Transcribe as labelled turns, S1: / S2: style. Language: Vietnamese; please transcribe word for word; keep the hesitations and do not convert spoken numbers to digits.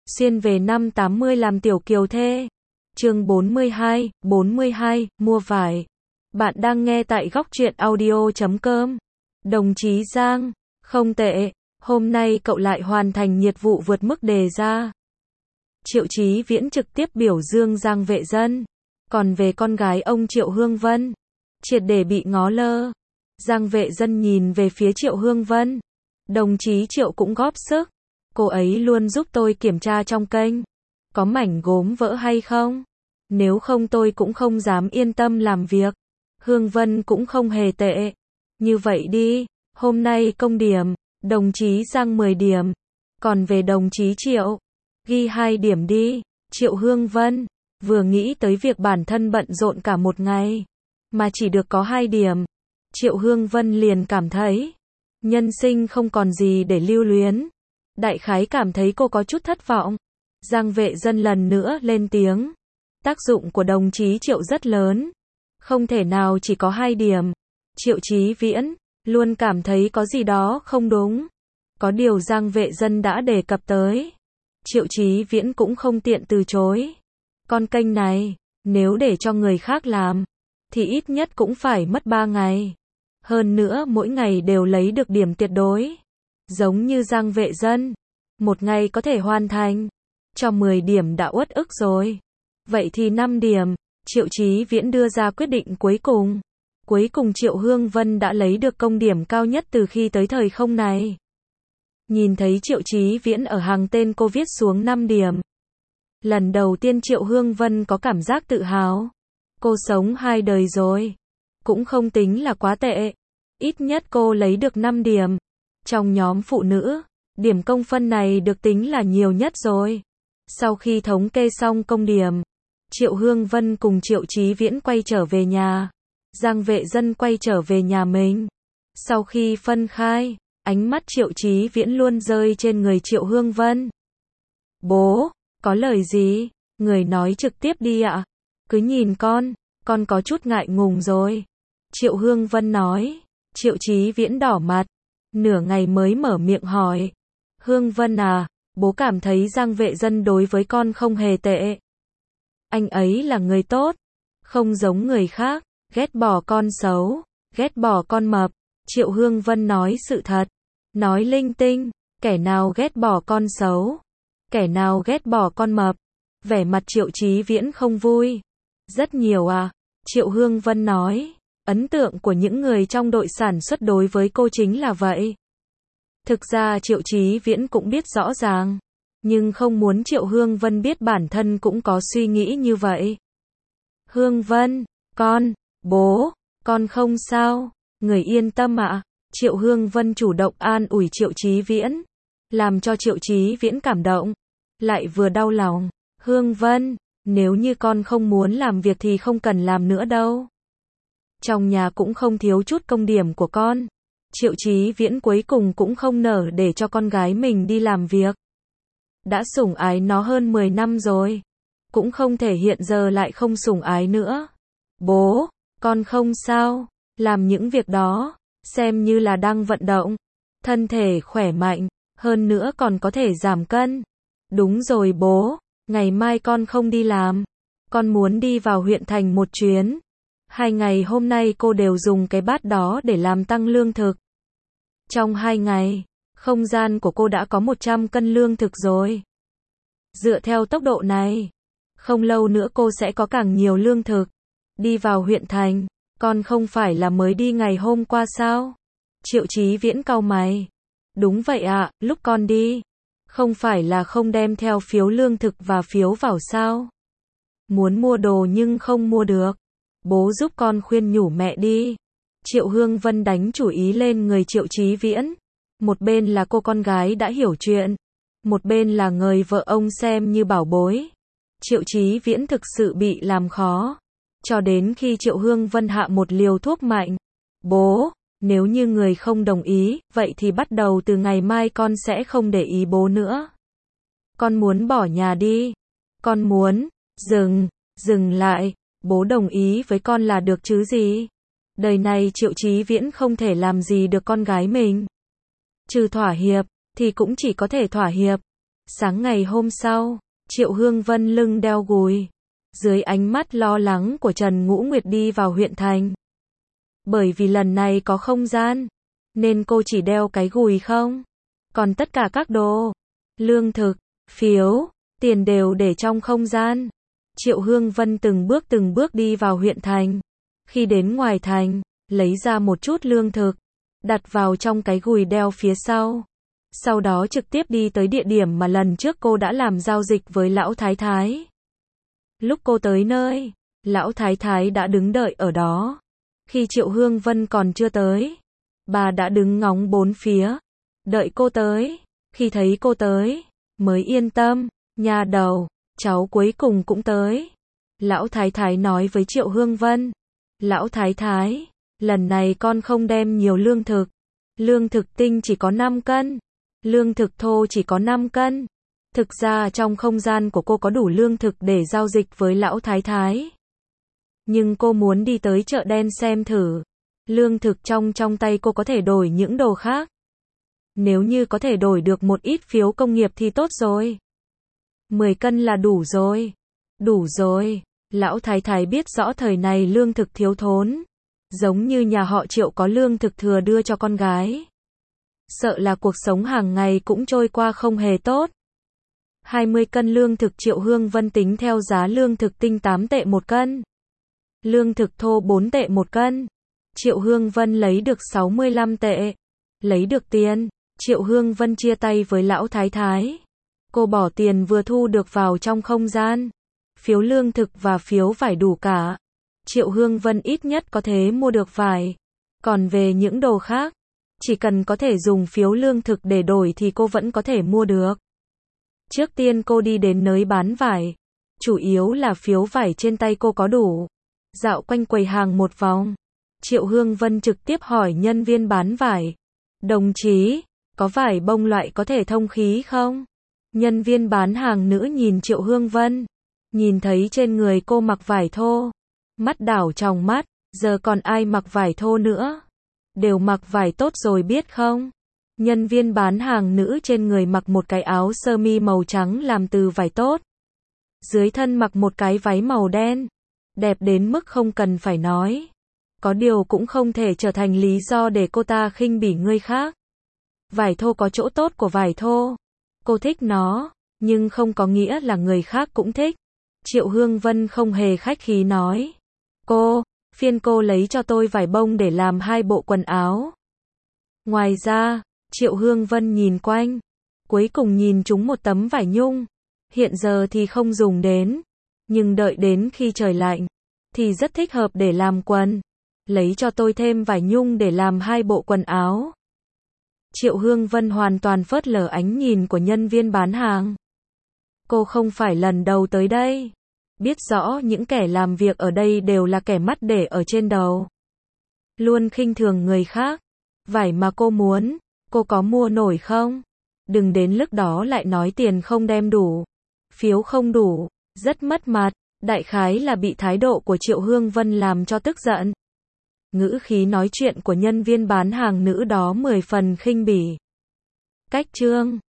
S1: xuyên về năm tám mươi làm tiểu kiều thê. Chương bốn mươi hai, bốn mươi hai, mua vải. Bạn đang nghe tại góc truyện audio chấm com. Đồng chí Giang, không tệ, hôm nay cậu lại hoàn thành nhiệm vụ vượt mức đề ra. Triệu Chí Viễn trực tiếp biểu dương Giang Vệ Dân. Còn về con gái ông Triệu Hương Vân, triệt để bị ngó lơ. Giang Vệ Dân nhìn về phía Triệu Hương Vân. Đồng chí Triệu cũng góp sức. Cô ấy luôn giúp tôi kiểm tra trong kênh. Có mảnh gốm vỡ hay không? Nếu không tôi cũng không dám yên tâm làm việc. Hương Vân cũng không hề tệ. Như vậy đi, hôm nay công điểm, đồng chí Giang mười điểm. Còn về đồng chí Triệu, ghi hai điểm đi. Triệu Hương Vân, vừa nghĩ tới việc bản thân bận rộn cả một ngày, mà chỉ được có hai điểm. Triệu Hương Vân liền cảm thấy, nhân sinh không còn gì để lưu luyến. Đại khái cảm thấy cô có chút thất vọng. Giang Vệ Dân lần nữa lên tiếng. Tác dụng của đồng chí Triệu rất lớn. Không thể nào chỉ có hai điểm. Triệu Chí Viễn luôn cảm thấy có gì đó không đúng. Có điều Giang Vệ Dân đã đề cập tới. Triệu Chí Viễn cũng không tiện từ chối. Con kênh này, nếu để cho người khác làm, thì ít nhất cũng phải mất ba ngày. Hơn nữa mỗi ngày đều lấy được điểm tuyệt đối. Giống như Giang Vệ Dân, một ngày có thể hoàn thành. Cho mười điểm đã uất ức rồi. Vậy thì năm điểm. Triệu Chí Viễn đưa ra quyết định cuối cùng. Cuối cùng Triệu Hương Vân đã lấy được công điểm cao nhất từ khi tới thời không này. Nhìn thấy Triệu Chí Viễn ở hàng tên cô viết xuống năm điểm. Lần đầu tiên Triệu Hương Vân có cảm giác tự hào. Cô sống hai đời rồi. Cũng không tính là quá tệ. Ít nhất cô lấy được năm điểm. Trong nhóm phụ nữ, điểm công phân này được tính là nhiều nhất rồi. Sau khi thống kê xong công điểm, Triệu Hương Vân cùng Triệu Chí Viễn quay trở về nhà. Giang Vệ Dân quay trở về nhà mình. Sau khi phân khai, ánh mắt Triệu Chí Viễn luôn rơi trên người Triệu Hương Vân. Bố, có lời gì? Người nói trực tiếp đi ạ. Cứ nhìn con, con có chút ngại ngùng rồi. Triệu Hương Vân nói. Triệu Chí Viễn đỏ mặt. Nửa ngày mới mở miệng hỏi. Hương Vân à, bố cảm thấy Giang Vệ Dân đối với con không hề tệ. Anh ấy là người tốt, không giống người khác, ghét bỏ con xấu, ghét bỏ con mập. Triệu Hương Vân nói sự thật, nói linh tinh, kẻ nào ghét bỏ con xấu, kẻ nào ghét bỏ con mập. Vẻ mặt Triệu Chí Viễn không vui. Rất nhiều à, Triệu Hương Vân nói. Ấn tượng của những người trong đội sản xuất đối với cô chính là vậy. Thực ra Triệu Chí Viễn cũng biết rõ ràng, nhưng không muốn Triệu Hương Vân biết bản thân cũng có suy nghĩ như vậy. Hương Vân, con, bố, con không sao, người yên tâm ạ. Triệu Hương Vân chủ động an ủi Triệu Chí Viễn, làm cho Triệu Chí Viễn cảm động, lại vừa đau lòng. Hương Vân, nếu như con không muốn làm việc thì không cần làm nữa đâu. Trong nhà cũng không thiếu chút công điểm của con. Triệu Chí Viễn cuối cùng cũng không nỡ để cho con gái mình đi làm việc. Đã sủng ái nó hơn mười năm rồi. Cũng không thể hiện giờ lại không sủng ái nữa. Bố, con không sao. Làm những việc đó, xem như là đang vận động. Thân thể khỏe mạnh, hơn nữa còn có thể giảm cân. Đúng rồi bố, ngày mai con không đi làm. Con muốn đi vào huyện thành một chuyến. Hai ngày hôm nay cô đều dùng cái bát đó để làm tăng lương thực. Trong hai ngày, không gian của cô đã có một trăm cân lương thực rồi. Dựa theo tốc độ này, không lâu nữa cô sẽ có càng nhiều lương thực. Đi vào huyện thành, con không phải là mới đi ngày hôm qua sao? Triệu Chí Viễn cau mày. Đúng vậy ạ, lúc con đi, không phải là không đem theo phiếu lương thực và phiếu vào sao? Muốn mua đồ nhưng không mua được. Bố giúp con khuyên nhủ mẹ đi. Triệu Hương Vân đánh chủ ý lên người Triệu Chí Viễn. Một bên là cô con gái đã hiểu chuyện, một bên là người vợ ông xem như bảo bối. Triệu Chí Viễn thực sự bị làm khó. Cho đến khi Triệu Hương Vân hạ một liều thuốc mạnh. Bố, nếu như người không đồng ý, vậy thì bắt đầu từ ngày mai con sẽ không để ý bố nữa. Con muốn bỏ nhà đi. Con muốn, dừng, dừng lại. Bố đồng ý với con là được chứ gì. Đời này Triệu Chí Viễn không thể làm gì được con gái mình. Trừ thỏa hiệp, thì cũng chỉ có thể thỏa hiệp. Sáng ngày hôm sau, Triệu Hương Vân lưng đeo gùi, dưới ánh mắt lo lắng của Trần Ngũ Nguyệt đi vào huyện thành. Bởi vì lần này có không gian, nên cô chỉ đeo cái gùi không. Còn tất cả các đồ, lương thực, phiếu, tiền đều để trong không gian. Triệu Hương Vân từng bước từng bước đi vào huyện thành. Khi đến ngoài thành, lấy ra một chút lương thực, đặt vào trong cái gùi đeo phía sau. Sau đó trực tiếp đi tới địa điểm mà lần trước cô đã làm giao dịch với lão thái thái. Lúc cô tới nơi, lão thái thái đã đứng đợi ở đó. Khi Triệu Hương Vân còn chưa tới, bà đã đứng ngóng bốn phía, đợi cô tới. Khi thấy cô tới, mới yên tâm, nhà đầu, cháu cuối cùng cũng tới. Lão thái thái nói với Triệu Hương Vân, lão thái thái, lần này con không đem nhiều lương thực. Lương thực tinh chỉ có năm cân, lương thực thô chỉ có năm cân. Thực ra trong không gian của cô có đủ lương thực để giao dịch với lão thái thái. Nhưng cô muốn đi tới chợ đen xem thử. Lương thực trong trong tay cô có thể đổi những đồ khác. Nếu như có thể đổi được một ít phiếu công nghiệp thì tốt rồi. mười cân là đủ rồi. Đủ rồi. Lão thái thái biết rõ thời này lương thực thiếu thốn. Giống như nhà họ Triệu có lương thực thừa đưa cho con gái. Sợ là cuộc sống hàng ngày cũng trôi qua không hề tốt. hai mươi cân lương thực Triệu Hương Vân tính theo giá lương thực tinh tám tệ một cân. Lương thực thô bốn tệ một cân. Triệu Hương Vân lấy được sáu mươi lăm tệ. Lấy được tiền, Triệu Hương Vân chia tay với lão thái thái. Cô bỏ tiền vừa thu được vào trong không gian. Phiếu lương thực và phiếu vải đủ cả. Triệu Hương Vân ít nhất có thể mua được vải. Còn về những đồ khác, chỉ cần có thể dùng phiếu lương thực để đổi thì cô vẫn có thể mua được. Trước tiên cô đi đến nơi bán vải. Chủ yếu là phiếu vải trên tay cô có đủ. Dạo quanh quầy hàng một vòng. Triệu Hương Vân trực tiếp hỏi nhân viên bán vải. Đồng chí, có vải bông loại có thể thông khí không? Nhân viên bán hàng nữ nhìn Triệu Hương Vân. Nhìn thấy trên người cô mặc vải thô. Mắt đảo tròng mắt, giờ còn ai mặc vải thô nữa? Đều mặc vải tốt rồi biết không? Nhân viên bán hàng nữ trên người mặc một cái áo sơ mi màu trắng làm từ vải tốt. Dưới thân mặc một cái váy màu đen. Đẹp đến mức không cần phải nói. Có điều cũng không thể trở thành lý do để cô ta khinh bỉ người khác. Vải thô có chỗ tốt của vải thô. Cô thích nó, nhưng không có nghĩa là người khác cũng thích. Triệu Hương Vân không hề khách khí nói. Cô, phiên cô lấy cho tôi vải bông để làm hai bộ quần áo. Ngoài ra, Triệu Hương Vân nhìn quanh. Cuối cùng nhìn trúng một tấm vải nhung. Hiện giờ thì không dùng đến. Nhưng đợi đến khi trời lạnh, thì rất thích hợp để làm quần. Lấy cho tôi thêm vải nhung để làm hai bộ quần áo. Triệu Hương Vân hoàn toàn phớt lờ ánh nhìn của nhân viên bán hàng. Cô không phải lần đầu tới đây. Biết rõ những kẻ làm việc ở đây đều là kẻ mắt để ở trên đầu. Luôn khinh thường người khác. Vải mà cô muốn, cô có mua nổi không? Đừng đến lúc đó lại nói tiền không đem đủ. Phiếu không đủ, rất mất mặt. Đại khái là bị thái độ của Triệu Hương Vân làm cho tức giận. Ngữ khí nói chuyện của nhân viên bán hàng nữ đó mười phần khinh bỉ. Cách chương